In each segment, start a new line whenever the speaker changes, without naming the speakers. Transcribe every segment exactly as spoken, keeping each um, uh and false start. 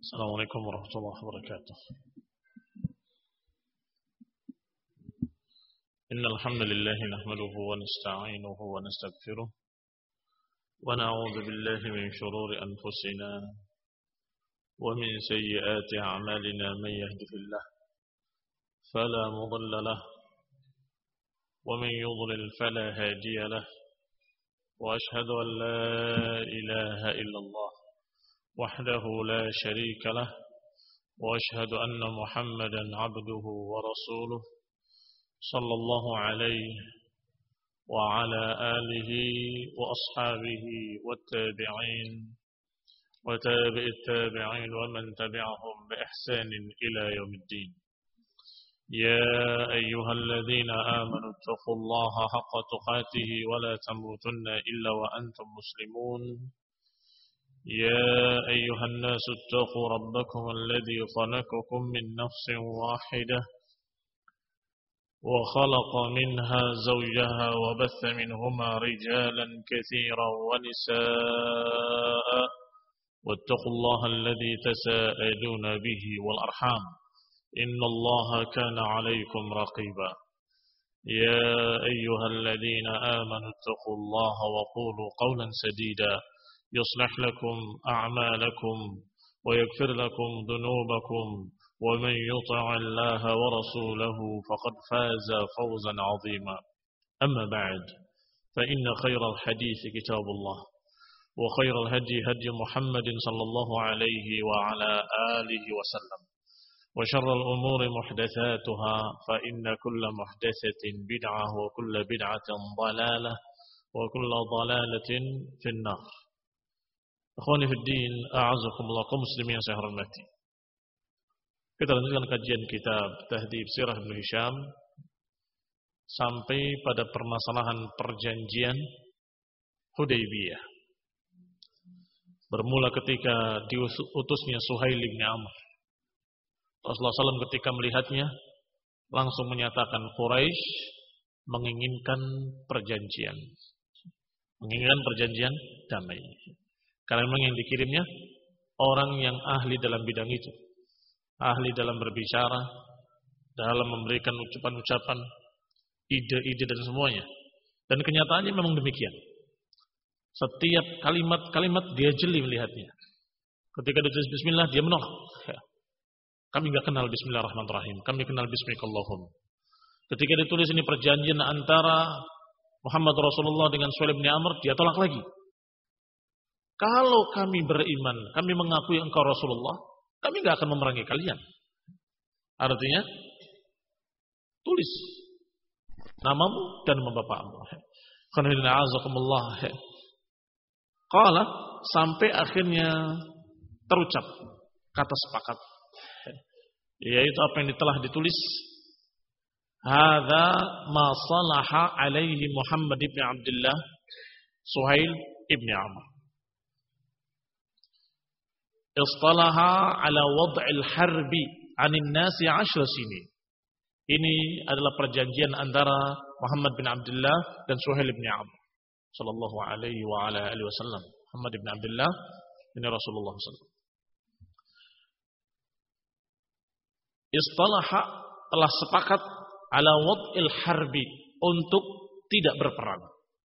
السلام عليكم ورحمة الله وبركاته. إن الحمد لله نحمده ونستعينه ونستغفره ونعوذ بالله من شرور أنفسنا ومن سيئات أعمالنا. من يهده الله فلا مضل له ومن يضلل فلا هادي له، وأشهد أن لا إله إلا الله وحده لا شريك له، وأشهد أن محمدا عبده ورسوله صلى الله عليه وعلى آله وأصحابه والتابعين وتابع التابعين ومن تبعهم بإحسان إلى يوم الدين. يا أيها الذين آمنوا اتقوا الله حق تقاته ولا تموتن إلا وأنتم مسلمون. يا أيها الناس اتقوا ربكم الذي خلقكم من نفس واحدة وخلق منها زوجها وبث منهما رجالا كثيرا ونساء، واتقوا الله الذي تساءلون به والأرحام إن الله كان عليكم رقيبا. يا أيها الذين آمنوا اتقوا الله وقولوا قولا سديدا يصلح لكم أعمالكم ويغفر لكم ذنوبكم، ومن يطع الله ورسوله فقد فاز فوزا عظيما. أما بعد، فإن خير الحديث كتاب الله، وخير الهدي هدي محمد صلى الله عليه وعلى آله وسلم، وشر الأمور محدثاتها، فإن كل محدثة بدعة وكل بدعة ضلالة وكل ضلالة في النار. Akhwani fi din, a'azakumullah, kaum muslimin yang saya hormati. Kita lanjutkan kajian kitab Tahdhib Sirah Ibnu Hisham sampai pada permasalahan perjanjian Hudaybiyah. Bermula ketika diutusnya Suhail bin Amr. Rasulullah shallallahu alaihi wasallam ketika melihatnya langsung menyatakan Quraisy menginginkan perjanjian. Menginginkan perjanjian damai. Karena memang yang dikirimnya orang yang ahli dalam bidang itu, ahli dalam berbicara, dalam memberikan ucapan-ucapan, ide-ide dan semuanya. Dan kenyataannya memang demikian. Setiap kalimat-kalimat dia jeli melihatnya. Ketika ditulis Bismillah dia menolak. Kami enggak kenal Bismillahirrahmanirrahim, kami kenal Bismikallahum. Ketika ditulis ini perjanjian antara Muhammad Rasulullah dengan Suhail bin Amr, dia tolak lagi. Kalau kami beriman, kami mengakui engkau Rasulullah, kami enggak akan memerangi kalian. Artinya, tulis namamu dan nama bapakmu. Qala, sampai akhirnya terucap kata sepakat, yaitu apa yang telah ditulis. Hadza ma salaha alaihi Muhammad ibn Abdullah Suhail ibn Amr. Istalaha ala wad'il harbi 'anil nasi 'ashra sinin. Ini adalah perjanjian antara Muhammad bin Abdullah dan Suhail bin Amr sallallahu alaihi wa ala alihi wasallam. Muhammad bin Abdullah bin Rasulullah sallallahu alaihi wasallam. Istalaha, telah sepakat, ala wad'il harbi, untuk tidak berperang.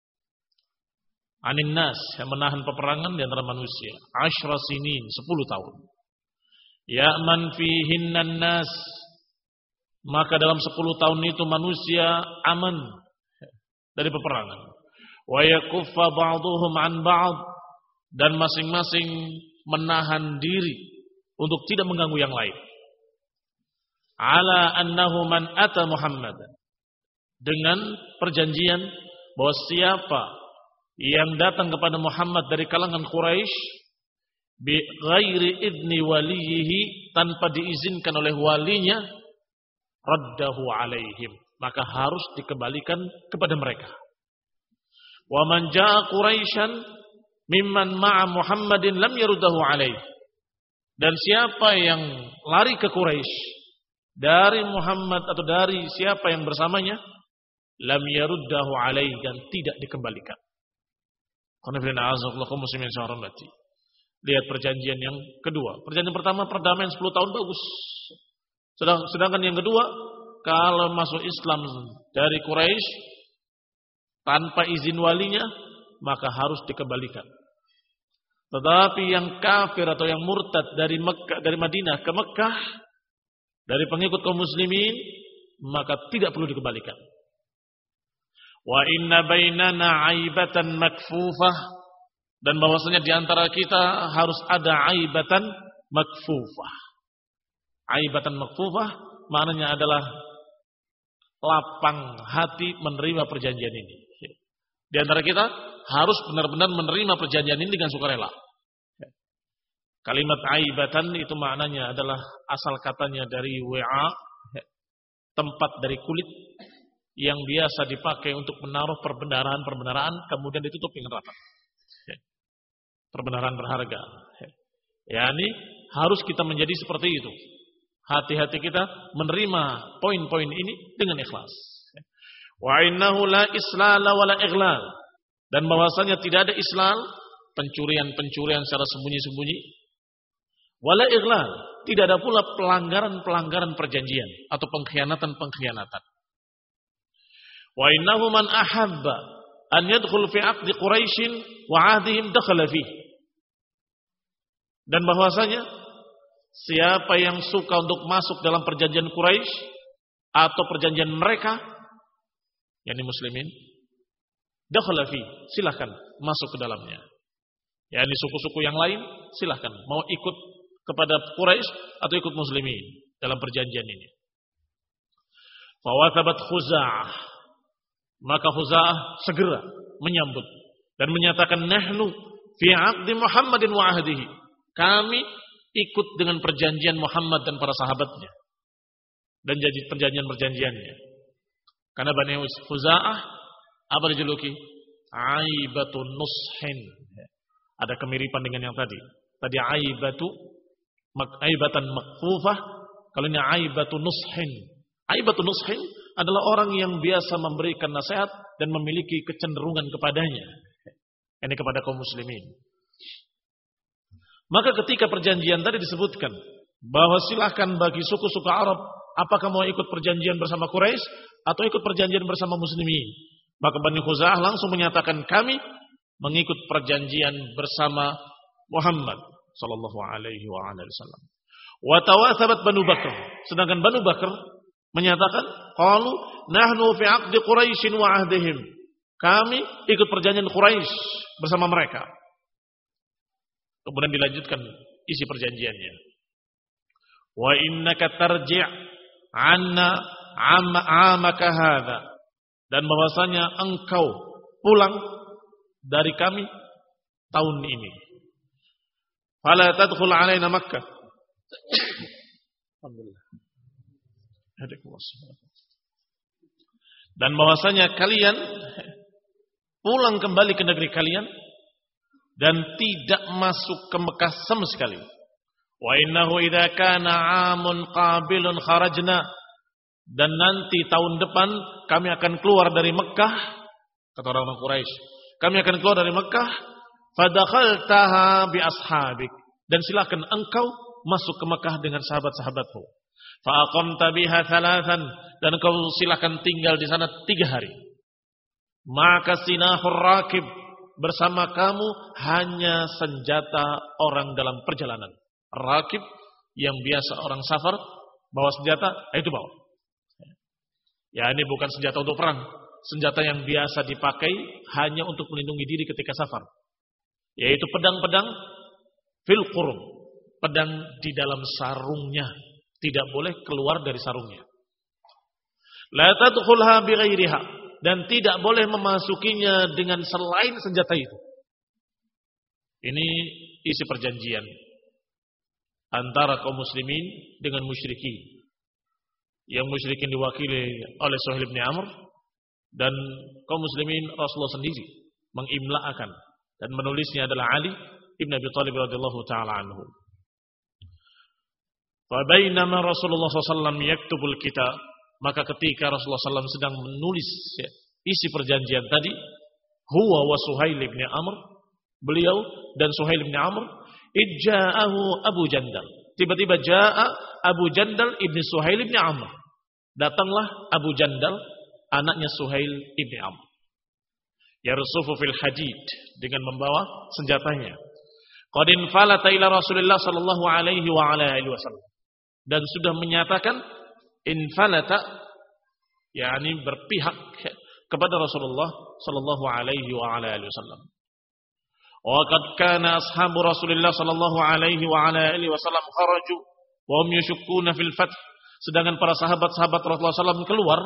Anin nas, yang menahan peperangan di antara manusia. Ashra sinin, sepuluh tahun. Ya'man fihinnan nas, maka dalam sepuluh tahun itu manusia aman dari peperangan. Wa yakuffa ba'duhum an ba'd, dan masing-masing menahan diri untuk tidak mengganggu yang lain. Ala annahu man ata Muhammadan, dengan perjanjian bahwa siapa yang datang kepada Muhammad dari kalangan Quraisy bi ghairi idni walihi, tanpa diizinkan oleh walinya, raddahu alaihim, maka harus dikembalikan kepada mereka. Wa man jaa Quraisyan mimman ma'a Muhammadin lam yaruddahu alaihi, dan siapa yang lari ke Quraisy dari Muhammad atau dari siapa yang bersamanya, lam yaruddahu alaihi, dan tidak dikembalikan. Qul inna a'udzu muslimin syarrati. Lihat perjanjian yang kedua. Perjanjian pertama perdamaian sepuluh tahun bagus. Sedangkan yang kedua, kalau masuk Islam dari Quraisy tanpa izin walinya, maka harus dikembalikan. Tetapi yang kafir atau yang murtad dari Mekah, dari Madinah ke Mekah, dari pengikut kaum muslimin, maka tidak perlu dikembalikan. Wa inna bainana aibatan makfufah, dan bahwasanya di antara kita harus ada aibatan makfufah. Aibatan makfufah maknanya adalah lapang hati menerima perjanjian ini. Di antara kita harus benar-benar menerima perjanjian ini dengan sukarela. Kalimat aibatan itu maknanya adalah asal katanya dari wa'a, tempat dari kulit yang biasa dipakai untuk menaruh perbendaharaan-perbendaharaan kemudian ditutup dengan rapat. Perbenaran berharga. Ya, ini harus kita menjadi seperti itu. Hati-hati kita menerima poin-poin ini dengan ikhlas. Wa innahu la islala wala ighlal, dan bahwasanya tidak ada islal, pencurian-pencurian secara sembunyi-sembunyi, wala ighlal, tidak ada pula pelanggaran-pelanggaran perjanjian atau pengkhianatan-pengkhianatan. Wa innahu man ahabba an yadkhul fi 'aqdi Quraisy wa 'ahdihim dakhala fihi. Dan bahwasanya siapa yang suka untuk masuk dalam perjanjian Quraisy atau perjanjian mereka, yakni muslimin, dakhala fi, silakan masuk ke dalamnya. Yakni suku-suku yang lain silakan mau ikut kepada Quraisy atau ikut muslimin dalam perjanjian ini. Fa wathabat Khuza'ah, maka Khuza'ah segera menyambut dan menyatakan nahnu fi 'aqdi Muhammadin wa 'ahdihi. Kami ikut dengan perjanjian Muhammad dan para sahabatnya dan jadi perjanjian-perjanjiannya. Karena Bani Khuza'ah apa dijuluki? Aibatun nushin. Ada kemiripan dengan yang tadi. Tadi aibatu aibatan makfufah, kalau ini aibatun nushin. Aibatun nushin adalah orang yang biasa memberikan nasihat dan memiliki kecenderungan kepadanya. Ini kepada kaum muslimin. Maka ketika perjanjian tadi disebutkan bahwa silahkan bagi suku-suku Arab, apakah mau ikut perjanjian bersama Quraisy atau ikut perjanjian bersama muslimin, maka Bani Khuza'ah langsung menyatakan kami mengikut perjanjian bersama Muhammad sallallahu alaihi wasallam. Wa tawathabat Banu Bakr, sedangkan Banu Bakr menyatakan qalu nahnu fi 'aqdi Quraisy wa 'ahdihim. Kami ikut perjanjian Quraisy bersama mereka. Kemudian dilanjutkan isi perjanjiannya. Wa innaka tarji' 'anna 'amaka hadza, dan bahwasanya engkau pulang dari kami tahun ini. Fala tadkhul 'alaina Makkah. Alhamdulillah. Dan bahwasanya kalian pulang kembali ke negeri kalian dan tidak masuk ke Mekah sama sekali. Wa innahu idza kana 'amun qabilun kharajna, dan nanti tahun depan kami akan keluar dari Mekah, kata orang Quraisy. Kami akan keluar dari Mekah, fadakhaltaha bi ashabik, dan silakan engkau masuk ke Mekah dengan sahabat-sahabatmu. Fa aqamta biha thalathan, dan engkau silakan tinggal di sana tiga hari. Maka sinahur rakib, bersama kamu hanya senjata orang dalam perjalanan. Rakib yang biasa orang safar bawa senjata, itu bawa. Ya, ini bukan senjata untuk perang, senjata yang biasa dipakai hanya untuk melindungi diri ketika safar, yaitu pedang-pedang fil qurum, pedang di dalam sarungnya, tidak boleh keluar dari sarungnya. La tadkhulha bighairiha, dan tidak boleh memasukinya dengan selain senjata itu. Ini isi perjanjian antara kaum muslimin dengan musyrikin. Yang musyrikin diwakili oleh Suhail bin Amr, dan kaum muslimin Rasulullah sendiri mengimla'akan dan menulisnya adalah Ali ibn Abi Thalib radhiyallahu taala anhu. Fa bainama Rasulullah sallallahu alaihi wasallam yaktubul kitab, maka ketika Rasulullah sallallahu alaihi wasallam sedang menulis ya, isi perjanjian tadi, huwa wa Suhail bin Amr, beliau dan Suhail bin Amr, Ijja'ahu Abu Jandal. Tiba-tiba ja'a Abu Jandal ibni Suhail ibni Amr. Datanglah Abu Jandal, anaknya Suhail ibni Amr. Yarsufu fil hadid, dengan membawa senjatanya. Qad infalata ila Rasulillah sallallahu alaihi wa ala alihi wasallam. Dan sudah menyatakan infalata, yakni berpihak kepada Rasulullah sallallahu alaihi wa ala alihi wasallam. Wa qad kana ashabu Rasulillah sallallahu alaihi wa ala alihi wasallam kharaju wa hum yashukkuna fil fath. Sedangkan para sahabat-sahabat Rasulullah sallallahu alaihi wasallam keluar.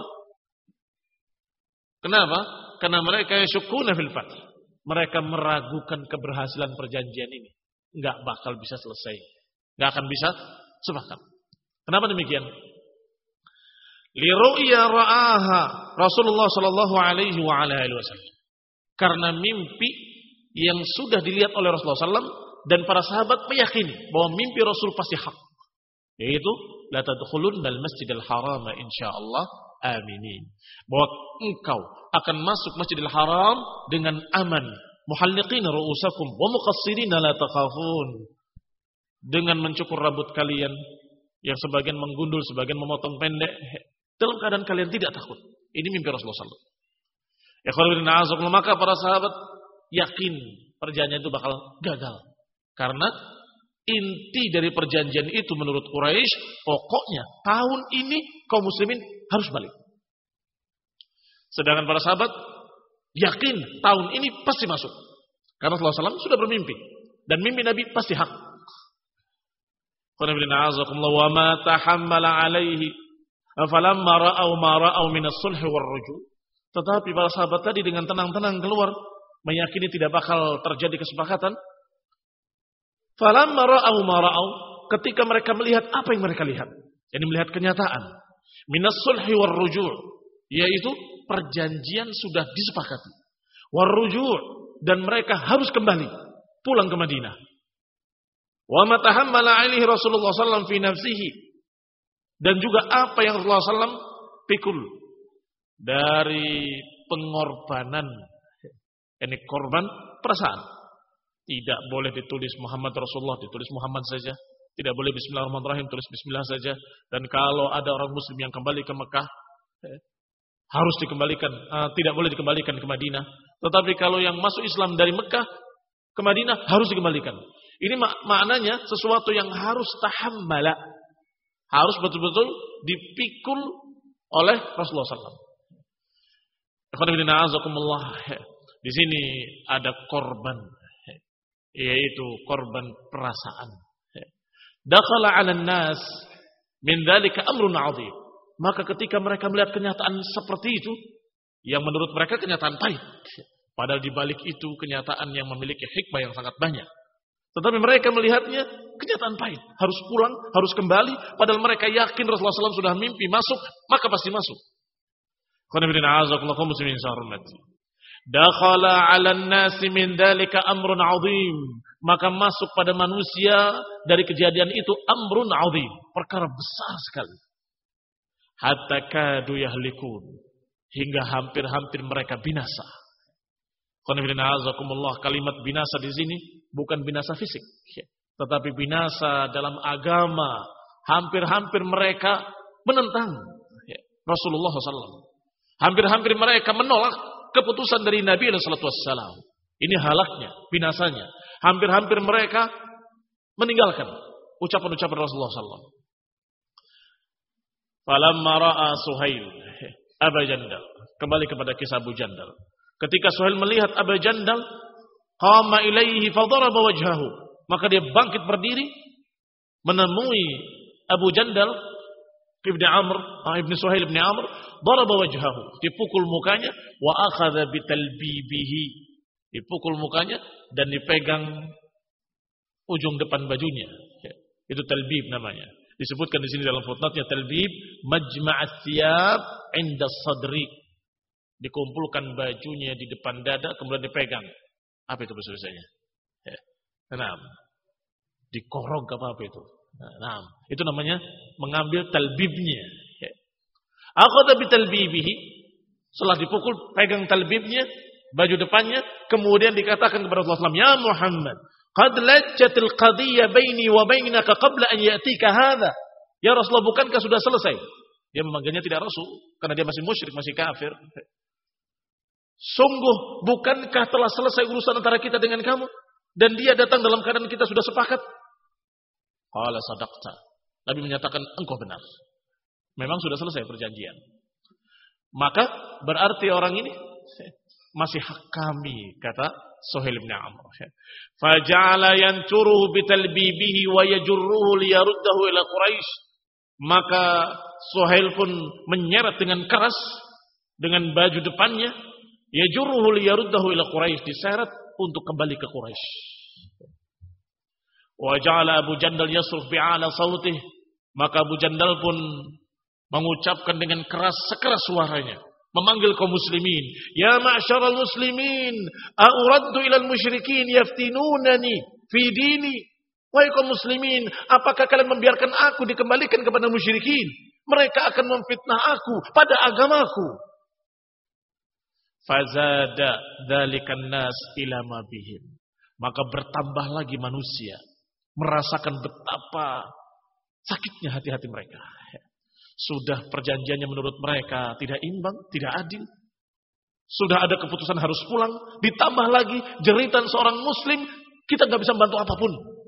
Kenapa? Karena mereka yashukkuna fil fath. Mereka meragukan keberhasilan perjanjian ini. Enggak bakal bisa selesai. Enggak akan bisa sepakat. Kenapa demikian? Li ru'ya ra'aha Rasulullah sallallahu alaihi wa ala alihi wasallam. Karena mimpi yang sudah dilihat oleh Rasulullah sallallahu alaihi wasallam dan para sahabat meyakini bahwa mimpi Rasul pasti hak. Yaitu la tadkhulunnal masjidal harama insyaallah aminin. Bahwa engkau akan masuk Masjidil Haram dengan aman. Muhalliqina ru'usakum wa muqassirina la takhafun. Dengan mencukur rambut kalian, yang sebagian menggundul, sebagian memotong pendek, dalam keadaan kalian tidak takut. Ini mimpi Rasulullah sallallahu alaihi wasallam. Maka para sahabat yakin perjanjian itu bakal gagal. Karena inti dari perjanjian itu menurut Quraisy, pokoknya tahun ini kaum muslimin harus balik. Sedangkan para sahabat yakin tahun ini pasti masuk. Karena Rasulullah sallallahu alaihi wasallam sudah bermimpi. Dan mimpi Nabi pasti hak. Wa ma tahammala alaihi falamma ra'aw ma ra'aw min as-sulh war-ruju'. Tetapi para sahabat tadi dengan tenang-tenang keluar, meyakini tidak bakal terjadi kesepakatan. Falamma ra'aw ma ra'aw, ketika mereka melihat apa yang mereka lihat, yakni melihat kenyataan, min as-sulh war-ruju', yaitu perjanjian sudah disepakati. War-ruju' dan mereka harus kembali pulang ke Madinah. Wa ma tahammala alaihi Rasulullah sallallahu alaihi wasallam fi nafsihi, dan juga apa yang Rasulullah sallallahu alaihi wasallam pikul dari pengorbanan, ini korban perasaan. Tidak boleh ditulis Muhammad Rasulullah, ditulis Muhammad saja. Tidak boleh Bismillahirrahmanirrahim, tulis Bismillah saja. Dan kalau ada orang muslim yang kembali ke Mekah, harus dikembalikan, uh, tidak boleh dikembalikan ke Madinah. Tetapi kalau yang masuk Islam dari Mekah ke Madinah harus dikembalikan. Ini mak- maknanya sesuatu yang harus tahammala, harus betul-betul dipikul oleh Rasulullah sallallahu alaihi wasallam. Di sini ada korban, yaitu korban perasaan. Dakhala 'alan nas min dzalika amrun 'adzim. Maka ketika mereka melihat kenyataan seperti itu, yang menurut mereka kenyataan pahit, padahal di balik itu kenyataan yang memiliki hikmah yang sangat banyak. Tetapi mereka melihatnya kenyataan pahit, harus pulang, harus kembali, padahal mereka yakin Rasulullah sallallahu alaihi wasallam sudah mimpi masuk, maka pasti masuk. Dakhala 'alan nasi min dzalika amrun 'adzim. Maka masuk pada manusia dari kejadian itu amrun 'adzim, perkara besar sekali. Hatta kadu yahlikun, hingga hampir-hampir mereka binasa. Kalimat binasa di sini bukan binasa fisik, tetapi binasa dalam agama. Hampir-hampir mereka menentang Rasulullah sallallahu alaihi wasallam. Hampir-hampir mereka menolak keputusan dari Nabi sallallahu alaihi wasallam. Ini halaknya, binasanya. Hampir-hampir mereka meninggalkan ucapan-ucapan Rasulullah sallallahu alaihi wasallam. Falamma ra'a Suhail Abu Jandal, kembali kepada kisah Abu Jandal. Ketika Suhail melihat Abu Jandal, qama ilaihi fadaraba wajhahu, maka dia bangkit berdiri menemui Abu Jandal ibni Amr, ibni Suhail ibni Amr, daraba wajhahu, dipukul mukanya, wa akhadha bitalbibihi, dipukul mukanya dan dipegang ujung depan bajunya. Itu talbib namanya. Disebutkan di sini dalam footnote-nya, talbib majma'at thiyab 'inda sadri. Dikumpulkan bajunya di depan dada kemudian dipegang. Apa itu bahasa Indonesianya? Ya. Nah, dikorog apa apa itu? Nah, itu namanya mengambil talbibnya. Ya. Akhadha bi talbibihi, setelah dipukul pegang talbibnya, baju depannya, kemudian dikatakan kepada Rasulullah sallallahu alaihi wasallam, "Ya Muhammad, Qad lajjatil qadiyya baini wa bainaka qabla an ya'tika hadha. Ya Rasulullah, bukankah sudah selesai? Dia memanggilnya tidak Rasul karena dia masih musyrik, masih kafir. Sungguh, bukankah telah selesai urusan antara kita dengan kamu? Dan dia datang dalam keadaan kita sudah sepakat. Qala sadaqta. Nabi menyatakan, engkau benar. Memang sudah selesai perjanjian. Maka berarti orang ini masih hak kami, kata Suhail bin Amr. Faja'ala yanturuhu bitalbibihi wa yajurruhu liyaruddahu ila Quraisy. Maka Suhail pun menyeret dengan keras dengan baju depannya, yajurruhu liyaruddahu ila Quraisy, diseret untuk kembali ke Quraisy. Wa ja'ala Abu Jandal yasrukh bi'ala sautih. Maka Abu Jandal pun mengucapkan dengan keras sekeras suaranya, memanggil kaum muslimin, ya ma'syaral muslimin, a'uraddu ilal musyrikin yaftinunani fi dini. Wahai kaum muslimin, apakah kalian membiarkan aku dikembalikan kepada musyrikin? Mereka akan memfitnah aku pada agamaku. Fazada dzalikan nas ila ma bihim. Maka bertambah lagi manusia merasakan betapa sakitnya hati-hati mereka. Sudah perjanjiannya menurut mereka tidak imbang, tidak adil. Sudah ada keputusan harus pulang. Ditambah lagi jeritan seorang muslim, kita nggak bisa membantu apapun.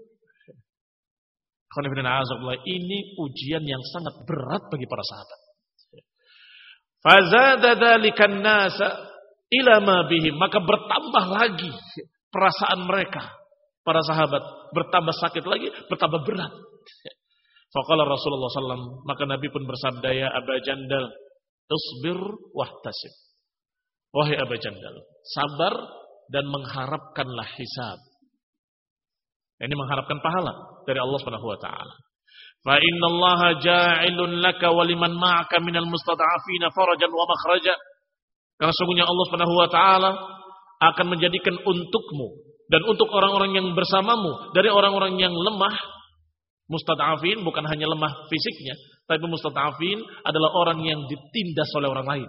Ini ujian yang sangat berat bagi para sahabat. Fazada dzalikan nasa ila ma bihim. Maka bertambah lagi perasaan mereka, para sahabat, bertambah sakit lagi, bertambah berat. Faqala Rasulullah sallallahu alaihi wasallam, maka Nabi pun bersabda, ya Aba Jandal, isbir wahtasib. Wahai Aba Jandal, sabar dan mengharapkanlah hisab. Ini mengharapkan pahala dari Allah Subhanahu wa taala. Fa innallaha ja'ilun laka wa liman ma'aka minal mustad'afina farajan wa makhraja. Karena sesungguhnya Allah Subhanahu wa taala akan menjadikan untukmu dan untuk orang-orang yang bersamamu dari orang-orang yang lemah. Mustad'afin bukan hanya lemah fisiknya, tapi mustad'afin adalah orang yang ditindas oleh orang lain.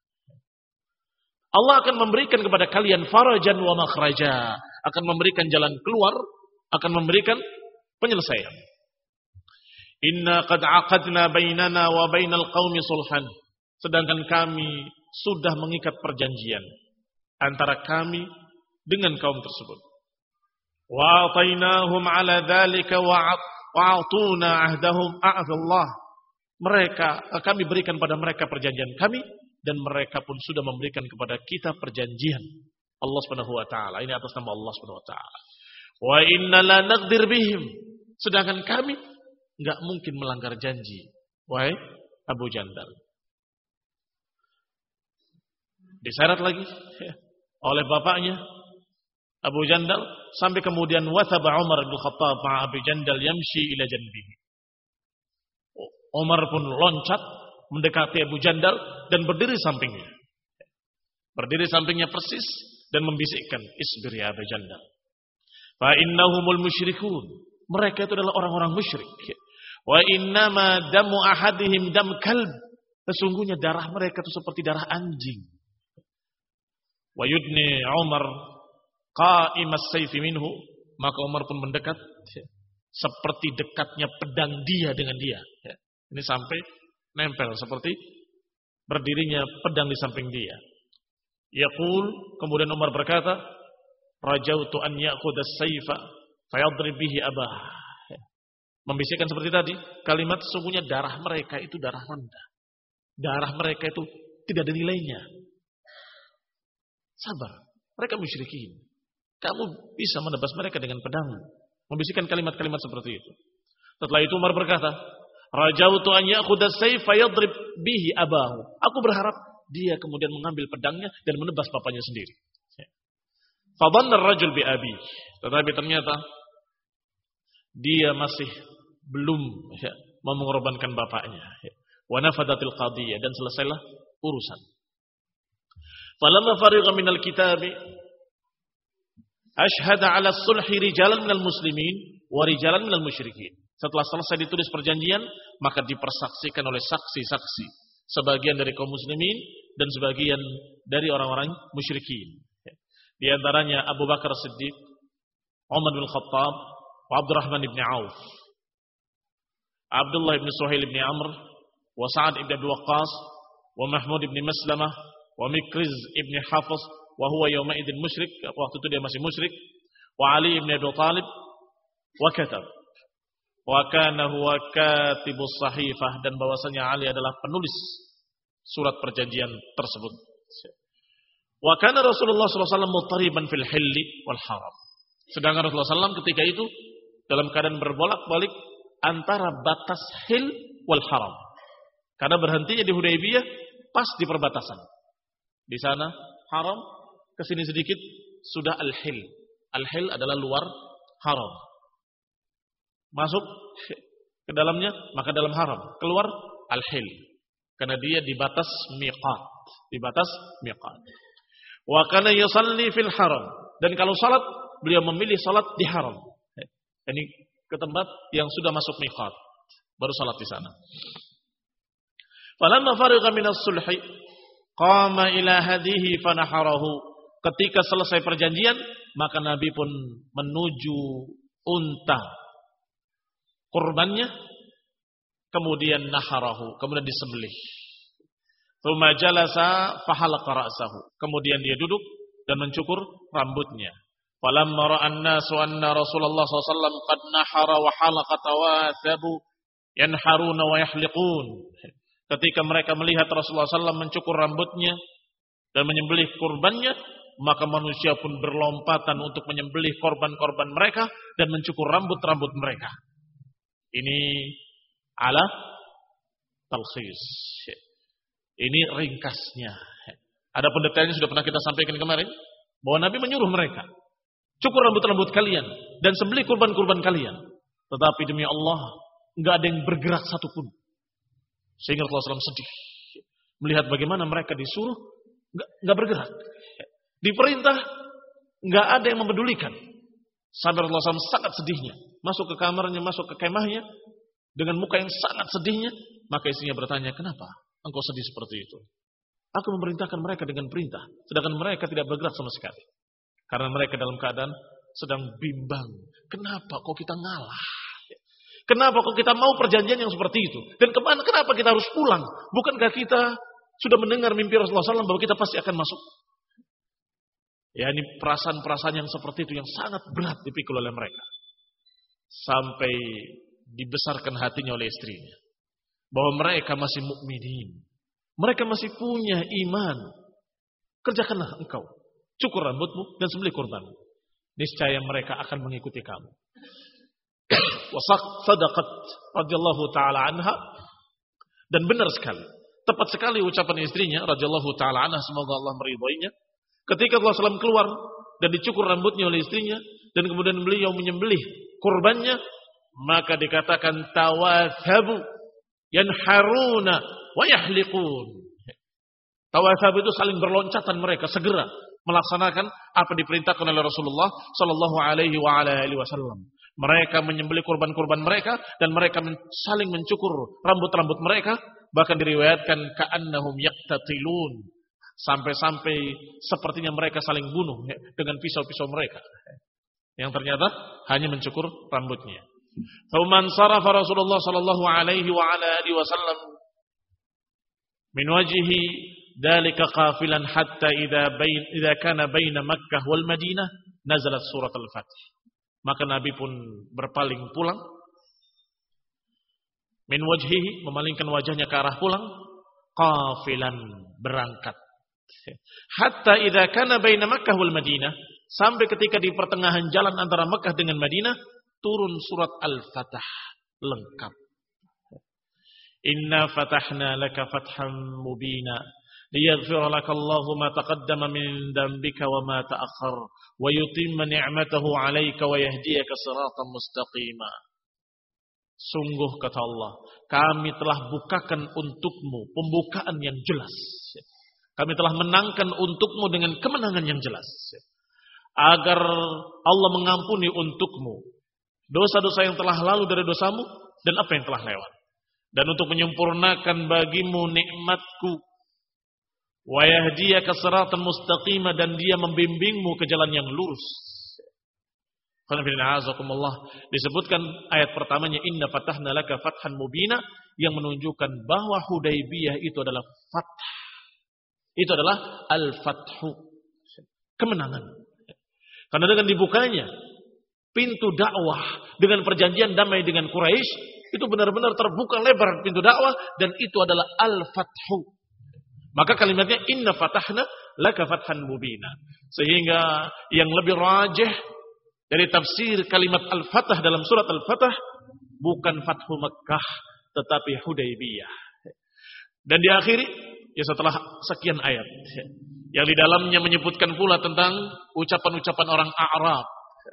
Allah akan memberikan kepada kalian farajan wa makhraja, akan memberikan jalan keluar, akan memberikan penyelesaian. Inna qad aqadna bainana wa bainal qaumi sulhan. Sedangkan kami sudah mengikat perjanjian antara kami dengan kaum tersebut. Wa atainahum ala dzalika wa wa'atuna ahdahum a'adallah. Mereka, kami berikan pada mereka perjanjian kami, dan mereka pun sudah memberikan kepada kita perjanjian. Allah Subhanahu wa taala. Ini atas nama Allah Subhanahu wa taala. Wa inna la naqdir bihim. Sedangkan kami enggak mungkin melanggar janji. Wahai Abu Jandal. Disyarat lagi oleh bapaknya Abu Jandal, sampai kemudian wathaba Umar bin Khattab ma'a Abu Jandal yamshi ila janbihi. Umar pun loncat mendekati Abu Jandal dan berdiri sampingnya. Berdiri sampingnya persis dan membisikkan, isbir ya Abu Jandal. Fa innahumul musyrikun. Mereka itu adalah orang-orang musyrik. Wa innama damu ahadihim dam kalb. Sesungguhnya darah mereka itu seperti darah anjing. Wa yudni Umar qa'imas sayfi minhu, maka Umar pun mendekat seperti dekatnya pedang dia dengan dia. Ini sampai nempel seperti berdirinya pedang di samping dia. Yaqul, kemudian Umar berkata, rajautu an ya'khudha as-sayfa fayadrib bihi abah. Membisikkan seperti tadi, kalimat sesungguhnya darah mereka itu darah rendah. Darah mereka itu tidak ada nilainya. Sabar, mereka musyrikin. Kamu bisa menebas mereka dengan pedangmu. Membisikkan kalimat-kalimat seperti itu. Setelah itu Umar berkata, rajautu an ya'khudha as-sayf fayadrib bihi abahu. Aku berharap dia kemudian mengambil pedangnya dan menebas bapaknya sendiri. Fa dhanna ar-rajul bi abi. Tetapi ternyata dia masih belum ya, mau mengorbankan bapaknya. Wa nafadatil qadiyah, dan selesailah urusan. Falamma farigha minal kitabi ashhada ala sulhi rijalan minal muslimin wa rijalan minal musyrikin. Setelah selesai ditulis perjanjian, maka dipersaksikan oleh saksi-saksi, sebagian dari kaum muslimin dan sebagian dari orang-orang musyrikin. Di antaranya Abu Bakar Siddiq Umar bin Khattab, wa Abdurrahman bin Auf, Abdullah bin Suhail bin Amr, wa Sa'ad bin Abi Waqqas, wa Mahmud bin Maslamah, wa Mikriz bin Hafiz, wa huwa yawma idin musyrik, waktu itu dia masih musyrik, wa Ali bin Abi Thalib, wa katab, wa kana huwa katibus sahifah, dan bahwasanya Ali adalah penulis surat perjanjian tersebut. Wa kana Rasulullah sallallahu alaihi wasallam muttariban fil hilli wal haram. Sedangkan Rasulullah sallallahu alaihi wasallam ketika itu dalam keadaan berbolak-balik antara batas hil wal haram. Karena berhentinya di Hudaybiyah pas di perbatasan. Di sana haram, ke sini sedikit sudah al-hil. Al-hil adalah luar haram. Masuk ke dalamnya maka dalam haram, keluar al-hil. Karena dia di batas miqat, di batas miqat. Wa kana yusalli fil haram, dan kalau salat beliau memilih salat di haram. Ini ke tempat yang sudah masuk miqat, baru salat di sana. Falamma fariqa minas sulhi qama ila hadihi fanaharahu. Ketika selesai perjanjian, maka Nabi pun menuju unta kurbannya, kemudian naharahu, kemudian disembelih. Tsumma jalasa fahalaqa ra'sahu. Kemudian dia duduk dan mencukur rambutnya. Falamma ra'an nasu anna Rasulullah sallallahu alaihi wasallam qad nahara wa halaqa tawathabu yanharuna wa yahliqun. Ketika mereka melihat Rasulullah sallallahu alaihi wasallam mencukur rambutnya dan menyembelih kurbannya, maka manusia pun berlompatan untuk menyembelih korban-korban mereka dan mencukur rambut-rambut mereka. Ini ala talkhis. Ini ringkasnya. Adapun detailnya sudah pernah kita sampaikan kemarin, bahwa Nabi menyuruh mereka, cukur rambut-rambut kalian dan sembelih kurban-kurban kalian. Tetapi demi Allah, enggak ada yang bergerak satupun. Sehingga Rasulullah shallallahu alaihi wasallam sedih melihat bagaimana mereka disuruh enggak, enggak bergerak. Diperintah enggak ada yang mempedulikan. Sampai Rasulullah shallallahu alaihi wasallam sangat sedihnya, masuk ke kamarnya, masuk ke kemahnya dengan muka yang sangat sedihnya. Maka istrinya bertanya, kenapa engkau sedih seperti itu? Aku memerintahkan mereka dengan perintah, sedangkan mereka tidak bergerak sama sekali. Karena mereka dalam keadaan sedang bimbang. Kenapa kok kita ngalah? Kenapa kok kita mau perjanjian yang seperti itu? Dan kemana? Kenapa kita harus pulang? Bukankah kita sudah mendengar mimpi Rasulullah shallallahu alaihi wasallam bahwa kita pasti akan masuk? Ya, ini perasaan-perasaan yang seperti itu yang sangat berat dipikul oleh mereka. Sampai dibesarkan hatinya oleh istrinya, bahwa mereka masih mukminin, mereka masih punya iman. Kerjakanlah engkau, cukur rambutmu dan sembelih kurban. Niscaya mereka akan mengikuti kamu. Wasaq sadaqat radhiyallahu taala anha, dan benar sekali, tepat sekali ucapan istrinya radhiyallahu taala anha, semoga Allah meridhoinya. Ketika Rasulullah shallallahu alaihi wasallam keluar dan dicukur rambutnya oleh istrinya, dan kemudian beliau menyembelih kurbannya, maka dikatakan tawathabu yanharuna wa yahliqun. Tawathabu itu saling berloncatan mereka segera melaksanakan apa diperintahkan oleh Rasulullah sallallahu alaihi wa ala alihi wasallam. Mereka menyembelih kurban-kurban mereka dan mereka saling mencukur rambut-rambut mereka, bahkan diriwayatkan ka'annahum yaqtatilun, sampai-sampai sepertinya mereka saling bunuh dengan pisau-pisau mereka, yang ternyata hanya mencukur rambutnya. Faman sarafa Rasulullah sallallahu alaihi wa ala alihi wasallam min wajhihi dalika qafilan hatta idza bain idza kana baina Makkah wal Madinah nazalat surat al-Fath. Maka Nabi pun berpaling pulang, min wajhihi, memalingkan wajahnya ke arah pulang, qafilan, berangkat. Hatta idza kana baina Makkah wal Madinah, sampai ketika di pertengahan jalan antara Makkah dengan Madinah turun surat Al-Fatah lengkap. Inna fatahna laka fatham mubina liyaghfira laka Allahu ma taqaddama min dhanbika wa ma ta'akhkhar wa yutimma ni'matahu 'alaika wa yahdiyaka siratan mustaqima. Sungguh kata Allah, kami telah bukakan untukmu pembukaan yang jelas. Kami telah menangkan untukmu dengan kemenangan yang jelas, agar Allah mengampuni untukmu dosa-dosa yang telah lalu dari dosamu dan apa yang telah lewat, dan untuk menyempurnakan bagimu nikmatku, wa yahdiyaka siratan mustaqima, dan dia membimbingmu ke jalan yang lurus. Disebutkan ayat pertamanya inna fatahna laka fathan mubina yang menunjukkan bahwa Hudaybiyah itu adalah fath. Itu adalah al-fathu, kemenangan. Karena dengan dibukanya pintu dakwah dengan perjanjian damai dengan Quraisy, itu benar-benar terbuka lebar pintu dakwah dan itu adalah al-fathu. Maka kalimatnya inna fatahna laka fathan mubina. Sehingga yang lebih rajih dari tafsir kalimat al-fatah dalam surat al-fatah bukan fathu Makkah tetapi Hudaybiyah. Dan diakhiri ya setelah sekian ayat yang di dalamnya menyebutkan pula tentang ucapan-ucapan orang A'rab.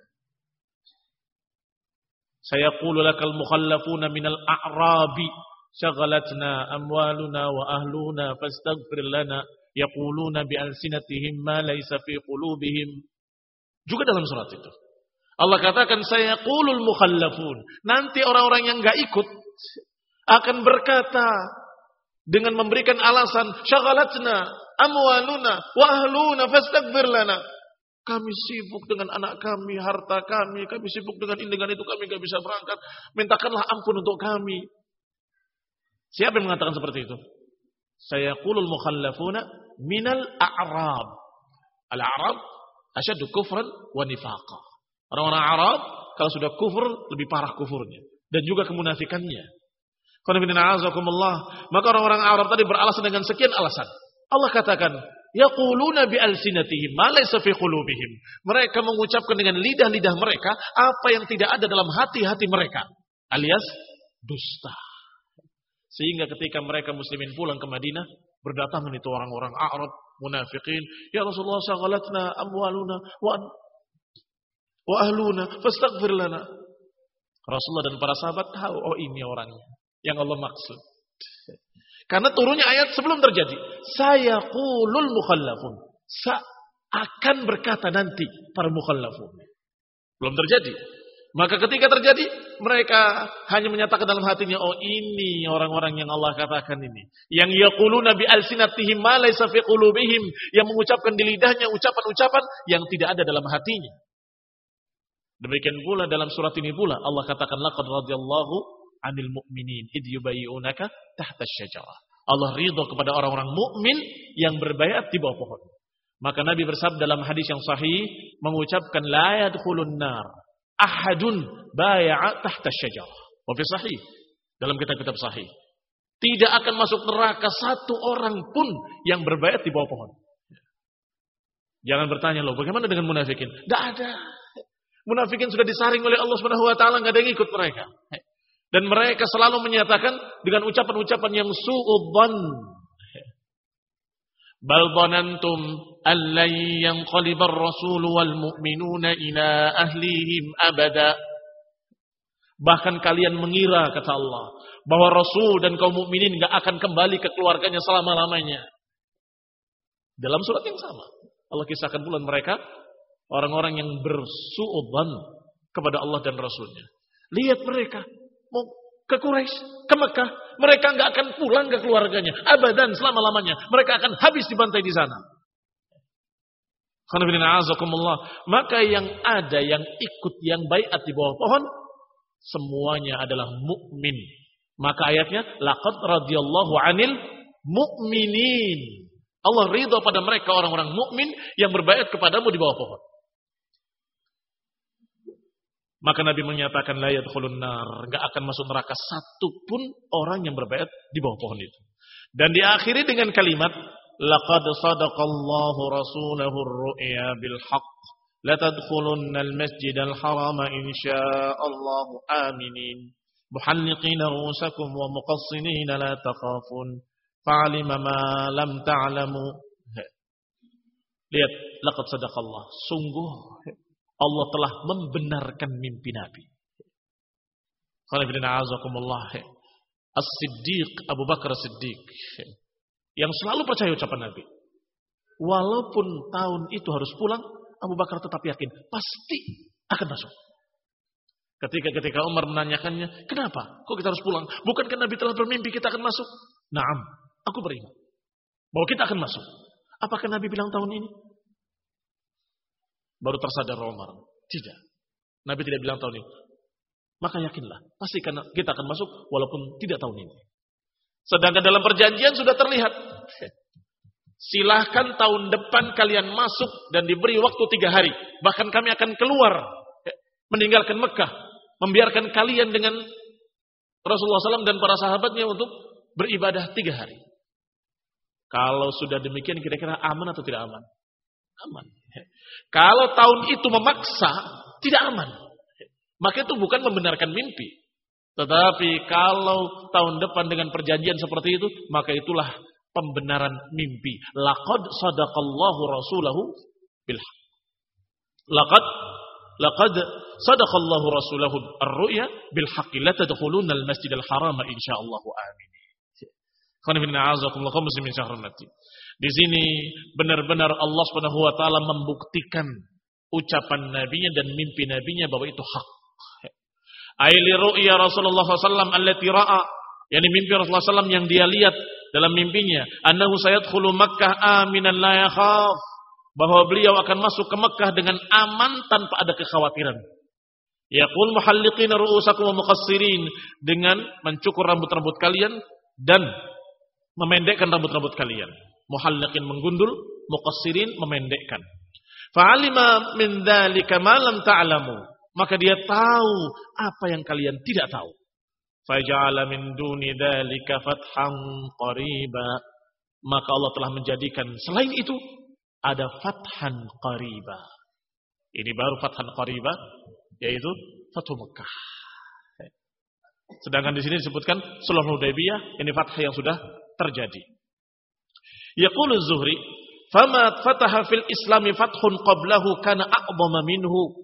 Sayaqulu lakal mukhallafuna minal a'rabi syaghalatna amwaluna wa ahluna fastaghfir lana yaquluna bi alsinatihim ma laysa fi qulubihim. Juga dalam surat itu Allah katakan sayaqulul mukhallafun, nanti orang-orang yang enggak ikut akan berkata dengan memberikan alasan syaghalatna amwaluna wa ahluna fastaghfir lana. Kami sibuk dengan anak kami, harta kami, kami sibuk dengan ini dengan itu, kami enggak bisa berangkat. Mintakanlah ampun untuk kami. Siapa yang mengatakan seperti itu? Sayaqulul mukhallafuna minal a'rab. Al-a'rab asyaddu kufran wa nifaqa. Orang-orang Arab kalau sudah kufur lebih parah kufurnya dan juga kemunafikannya. Maka orang-orang Arab tadi beralasan dengan sekian alasan. Allah katakan, yaquluna bi alsinatihim ma laysa fi qulubihim. Mereka mengucapkan dengan lidah-lidah mereka apa yang tidak ada dalam hati-hati mereka, alias dusta. Sehingga ketika mereka muslimin pulang ke Madinah, berdatangan itu orang-orang Arab munafikin, ya Rasulullah syaghalatna amwaluna wa wa ahluna fastaghfir lana. Rasulullah dan para sahabat tahu, oh ini orangnya yang Allah maksud. Karena turunnya ayat sebelum terjadi. Sayaqulul mukhallafun. Sa akan berkata nanti para mukhallafun. Belum terjadi. Maka ketika terjadi, mereka hanya menyatakan dalam hatinya, oh ini orang-orang yang Allah katakan ini. Yang yaquluna bi alsinatihim ma laysa fi qulubihim, yang mengucapkan di lidahnya ucapan-ucapan yang tidak ada dalam hatinya. Demikian pula dalam surat ini pula Allah katakan laqad radhiyallahu 'anil mu'minin id yubayyi'unaka tahta asy-syajarah. Allah ridha kepada orang-orang mukmin yang berbaiat di bawah pohon. Maka Nabi bersabda dalam hadis yang sahih mengucapkan la yadkhulun nar ahadun bai'a tahta asy-syajarah. Wa fi sahih dalam kitab-kitab sahih. Tidak akan masuk neraka satu orang pun yang berbaiat di bawah pohon. Jangan bertanya loh, bagaimana dengan munafikin? Tidak ada. Munafikin sudah disaring oleh Allah Subhanahu wa taala, enggak ada yang ikut mereka. Dan mereka selalu menyatakan dengan ucapan-ucapan yang su'udzan. Bal dhanantum allan yanqalibar rasul wal mu'minuna ila ahlihim abada. Bahkan kalian mengira, kata Allah, bahwa Rasul dan kaum mukminin enggak akan kembali ke keluarganya selama-lamanya. Dalam surat yang sama, Allah kisahkan pula mereka orang-orang yang bersu'udzan kepada Allah dan Rasulnya. Lihat mereka mau ke Quraisy, ke Mekah, mereka enggak akan pulang ke keluarganya abadan selama-lamanya. Mereka akan habis dibantai di sana. Maka yang ada yang ikut yang baiat di bawah pohon semuanya adalah mukmin. Maka ayatnya laqad radhiyallahu 'anil mu'minin. Allah ridha pada mereka orang-orang mukmin yang berbaiat kepadamu di bawah pohon. Maka Nabi menyatakan la yadkhulun nar, enggak akan masuk neraka satu pun orang yang berbaiat di bawah pohon itu. Dan diakhiri dengan kalimat laqad sadaqallahu rasulahu ar-ru'ya bil haqq la tadkhulunnal masjidal harama insyaallahu aminin muhalliqina ru'usakum wa muqassinina la takhafun fa'alima ma lam ta'lamu. Lihat, laqad sadaqallah, sungguh Allah telah membenarkan mimpi Nabi. As-Siddiq Abu Bakar As-Siddiq yang selalu percaya ucapan Nabi. Walaupun tahun itu harus pulang, Abu Bakar tetap yakin pasti akan masuk. Ketika ketika Umar menanyakannya, kenapa? Kok kita harus pulang? Bukankah Nabi telah bermimpi kita akan masuk? Naam, aku beriman bahwa kita akan masuk. Apakah Nabi bilang tahun ini? Baru tersadar Umar. Tidak. Nabi tidak bilang tahun ini. Maka yakinlah, pasti kita akan masuk walaupun tidak tahun ini. Sedangkan dalam perjanjian sudah terlihat. Silahkan tahun depan kalian masuk dan diberi waktu tiga hari. Bahkan kami akan keluar, meninggalkan Mekah. Membiarkan kalian dengan Rasulullah shallallahu alaihi wasallam dan para sahabatnya untuk beribadah tiga hari. Kalau sudah demikian kira-kira aman atau tidak aman? Aman. Kalau tahun itu memaksa, tidak aman. Maka itu bukan membenarkan mimpi. Tetapi kalau tahun depan dengan perjanjian seperti itu, maka itulah pembenaran mimpi. Laqad sadaqallahu rasulahu bil haqq. Laqad laqad sadaqallahu rasulahu ar-ru'ya bil haqq la tadkhuluna al-masjidal harama insyaallah amin. Di sini benar-benar Allah Subhanahu wa taala membuktikan ucapan nabinya dan mimpi nabinya bahwa itu hak. Aili ru'ya Rasulullah sallallahu alaihi wasallam allati ra'a, yakni mimpi Rasulullah sallallahu alaihi wasallam yang dia lihat dalam mimpinya, annahu sayadkhulu Makkah aminan la yakhaf, bahwa beliau akan masuk ke Makkah dengan aman tanpa ada kekhawatiran. Yaqul muhalliqina ru'usakum wa muqassirin, dengan mencukur rambut-rambut kalian dan memendekkan rambut-rambut kalian. Muhalliqin menggundul, muqassirin memendekkan. Fa'alima min dzalika ma lam ta'lamu, maka dia tahu apa yang kalian tidak tahu. Faja'ala min duni dzalika fathan qariba, maka Allah telah menjadikan selain itu ada fathan qariba. Ini baru fathan qariba, yaitu Fathu Makkah. Sedangkan di sini disebutkan Sulhul Hudaybiyah, ini fathah yang sudah terjadi. Yaqulu Az-Zuhri, "Fama fataha fil Islami fathun qablahu kana a'dhama minhu."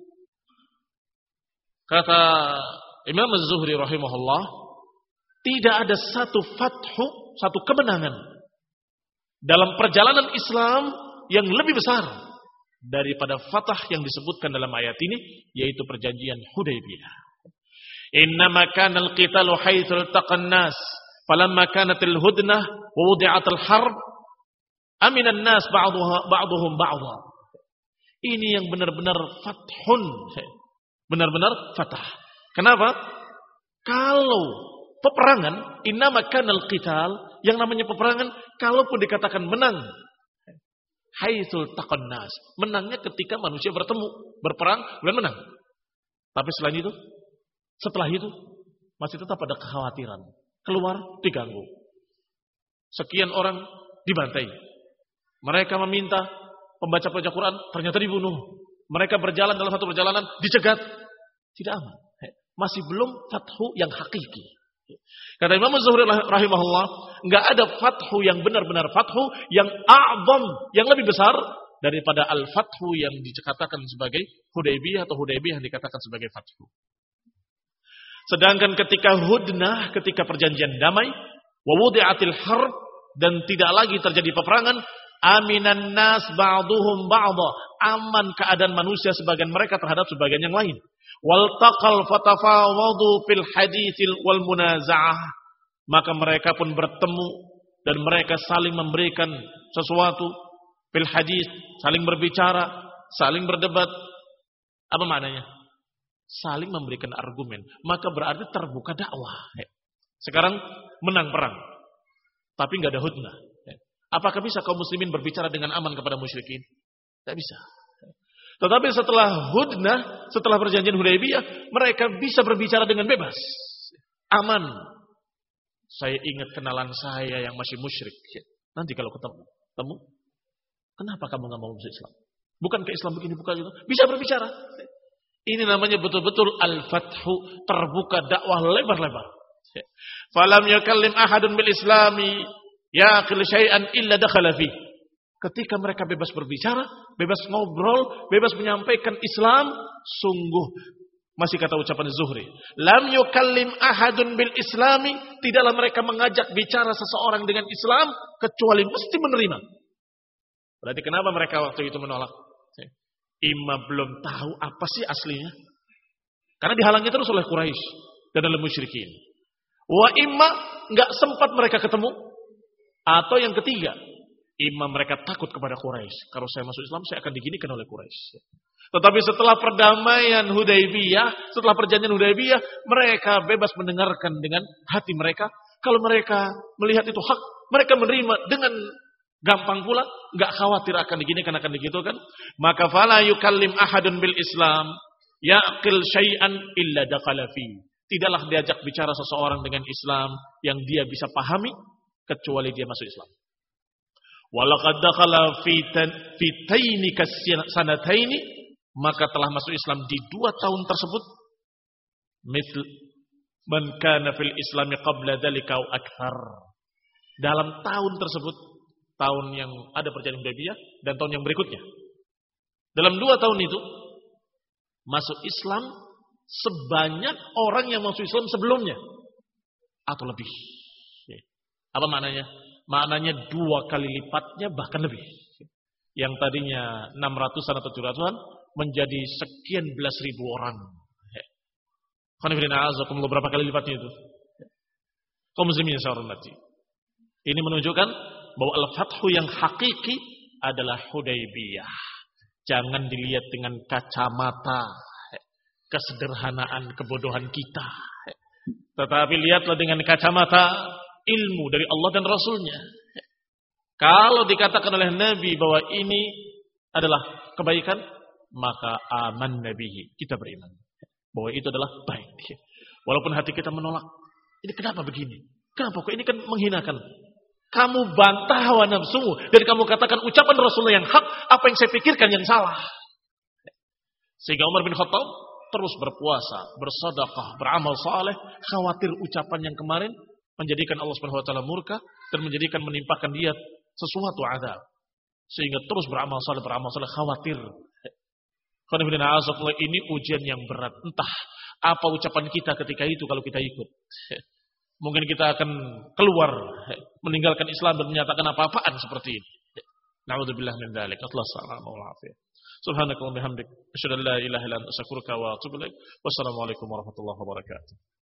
Kata Imam Az-Zuhri rahimahullah, tidak ada satu fathu, satu kemenangan dalam perjalanan Islam yang lebih besar daripada fatah yang disebutkan dalam ayat ini, yaitu perjanjian Hudaybiyah. Innama kana al-qitalu haitsu iltaqan nas, falamma kanat al-hudnah wa wudi'at al-harb, amina an-nas ba'dhuha ba'dhum ba'dha. Ini yang benar-benar fathun, benar-benar fatah. Kenapa? Kalau peperangan, innama kana al-qital, yang namanya peperangan, kalaupun dikatakan menang, haitsul taqan nas, menangnya ketika manusia bertemu, berperang, bukan menang. Tapi selain itu, setelah itu masih tetap ada kekhawatiran, keluar diganggu. Sekian orang dibantai. Mereka meminta pembaca-pembaca Quran, ternyata dibunuh. Mereka berjalan dalam satu perjalanan, dicegat. Tidak aman. Masih belum fathu yang hakiki. Kata Imam Az-Zuhri rahimahullah, enggak ada fathu yang benar-benar fathu yang a'zam, yang lebih besar daripada al-fathu yang dikatakan sebagai Hudaybiyah atau Hudaybiyah yang dikatakan sebagai fathu. Sedangkan ketika hudnah, ketika perjanjian damai, wa wudi'atil harb, dan tidak lagi terjadi peperangan, aminan nas ba'duhum ba'dha, aman keadaan manusia sebagian mereka terhadap sebagian yang lain. Wal taqal fatafawadu fil haditsil wal munaza'ah, maka mereka pun bertemu dan mereka saling memberikan sesuatu fil hadits, saling berbicara, saling berdebat. Apa maknanya? Saling memberikan argumen, maka berarti terbuka dakwah. Sekarang menang perang, tapi nggak ada hudnah. Apakah bisa kaum muslimin berbicara dengan aman kepada musyrikin? Tidak bisa. Tetapi setelah hudnah, setelah perjanjian Hudaybiyah, mereka bisa berbicara dengan bebas, aman. Saya ingat kenalan saya yang masih musyrik. Nanti kalau ketemu, ketemu, kenapa kamu nggak mau masuk Islam? Bukankah Islam begini, bukan itu? Bisa berbicara. Ini namanya betul-betul al-fathu, terbuka dakwah lebar-lebar. Falam yakallim ahadun bil islami yaqil syai'an illa dakhala fi. Ketika mereka bebas berbicara, bebas ngobrol, bebas menyampaikan Islam, sungguh masih kata ucapan Zuhri, lam yukallim ahadun bil islami, tidaklah mereka mengajak bicara seseorang dengan Islam kecuali mesti menerima. Berarti kenapa mereka waktu itu menolak? Imma belum tahu apa sih aslinya, karena dihalangi terus oleh Quraisy dan oleh musyrikin. Wa imma nggak sempat mereka ketemu, atau yang ketiga, imma mereka takut kepada Quraisy. Kalau saya masuk Islam, saya akan diginikan oleh Quraisy. Tetapi setelah perdamaian Hudaybiyah, setelah perjanjian Hudaybiyah, mereka bebas mendengarkan dengan hati mereka. Kalau mereka melihat itu hak, mereka menerima dengan gampang pula, nggak khawatir akan diginikan, akan digitukan. Maka fala yukallim ahadun bil Islam yaqil syai'an illa dakhala fi. Tidaklah diajak bicara seseorang dengan Islam yang dia bisa pahami kecuali dia masuk Islam. Walaqad dakhala fi fi taini kasanataini, maka telah masuk Islam di dua tahun tersebut. Mithl man kana fil Islami qabla dzalika aw akthar. Dalam tahun tersebut, tahun yang ada perjanjian Hudaybiyah dan tahun yang berikutnya. Dalam dua tahun itu masuk Islam sebanyak orang yang masuk Islam sebelumnya atau lebih. Apa maknanya? Maknanya dua kali lipatnya bahkan lebih. Yang tadinya enam ratusan atau tujuh ratusan menjadi sekian belas ribu orang. Berapa kali lipatnya itu? Kaum muslimin yang saya hormati. Ini menunjukkan bahwa al-fathu yang hakiki adalah Hudaybiyah. Jangan dilihat dengan kacamata kesederhanaan, kebodohan kita. Tetapi lihatlah dengan kacamata ilmu dari Allah dan Rasulnya. Kalau dikatakan oleh Nabi bahwa ini adalah kebaikan, maka aman nabihi, kita beriman bahwa itu adalah baik. Walaupun hati kita menolak, ini kenapa begini? Kenapa kok ini kan menghinakan? Kamu bantah hawa nafsumu dan kamu katakan ucapan Rasulullah yang hak, apa yang saya pikirkan yang salah. Sehingga Umar bin Khattab terus berpuasa, bersedekah, beramal saleh, khawatir ucapan yang kemarin menjadikan Allah Subhanahu wa taala murka dan menjadikan menimpakan dia sesuatu azab. Sehingga terus beramal saleh, beramal saleh, khawatir. Ini ujian yang berat. Entah apa ucapan kita ketika itu kalau kita ikut. Mungkin kita akan keluar meninggalkan Islam dan menyatakan apa-apaan seperti ini. Na'udzubillah min dzalik. Allah subhanahu wa ta'ala. Subhanakallahumma bihamdik asyhadu an la ilaha illa anta astaghfiruka wa atubu ilaik. Wassalamualaikum warahmatullahi wabarakatuh.